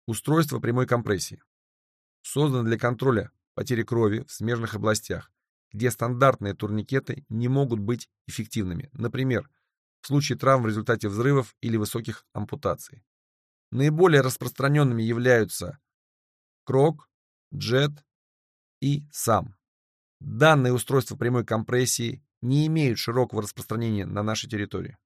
Устройство прямой компрессии. Создано для контроля потери крови в смежных областях, где стандартные турникеты не могут быть эффективными, например, в случае травм в результате взрывов или высоких ампутаций. Наиболее распространенными являются крок, джет и сам. Данные устройства прямой компрессии не имеют широкого распространения на нашей территории.